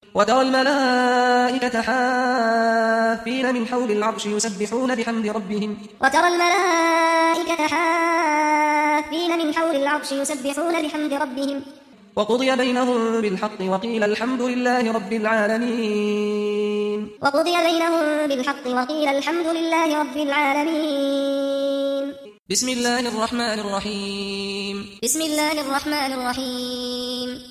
وترى الملائكة حافين من حول العرش يسبحون بحمد ربهم وترى الملائكة حافين من حول العرش يسبحون بحمد ربهم وقضي بينهم بالحق وقيل الحمد لله رب العالمين وقضي بينهم بالحق وقيل الحمد لله رب العالمين بسم الله الرحمن الرحيم بسم الله الرحمن الرحيم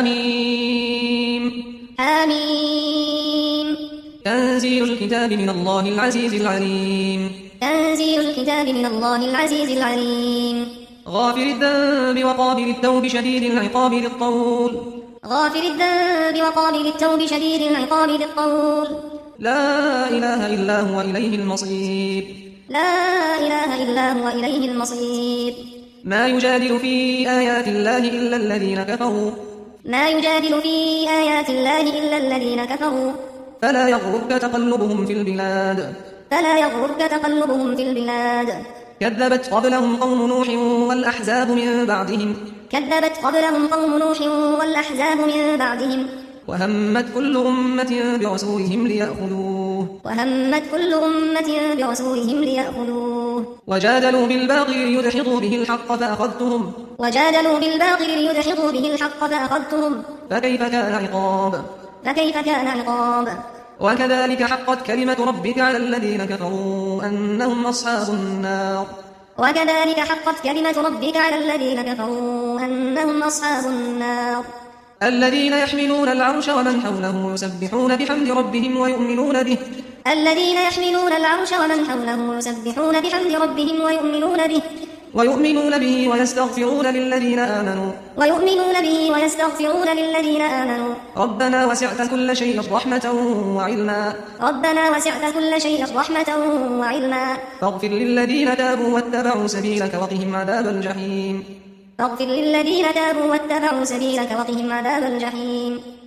حميم آمين تنزيل الكتاب من الله العزيز العليم تنزيل الكتاب من الله العزيز العليم غافر الذنب وقابل التوب شديد العقاب ذي الطول غافر الذنب وقابل التوب شديد العقاب ذي الطول لا إله إلا هو إليه المصير لا إله إلا هو إليه المصير ما يجادل في آيات الله إلا الذين كفروا ما يجادل في آيات الله إلا الذين كفروا فلا يغرك تقلبهم في البلاد فلا يغرك تقلبهم في البلاد كذبت قبلهم قوم نوح والأحزاب من بعدهم كذبت قبلهم قوم نوح والأحزاب من بعدهم وهمت كل أمة برسولهم ليأخذوه وهمت كل أمة برسولهم ليأخذوه وجادلوا بالباطل ليدحضوا به الحق فأخذتهم وجادلوا بالباطل ليدحضوا به الحق فأخذتهم فكيف كان عقاب فكيف كان عقاب وكذلك حقت كلمة ربك على الذين كفروا أنهم أصحاب النار وكذلك حقت كلمة ربك على الذين كفروا أنهم أصحاب النار الذين يحملون العرش ومن حوله يسبحون بحمد ربهم ويؤمنون به الذين يحملون العرش ومن حوله يسبحون بحمد ربهم ويؤمنون به ويستغفرون للذين آمنوا ربنا وسعت كل شيء رحمة وعلما فاغفر للذين تابوا واتبعوا سبيلك وقهم عذاب الجحيم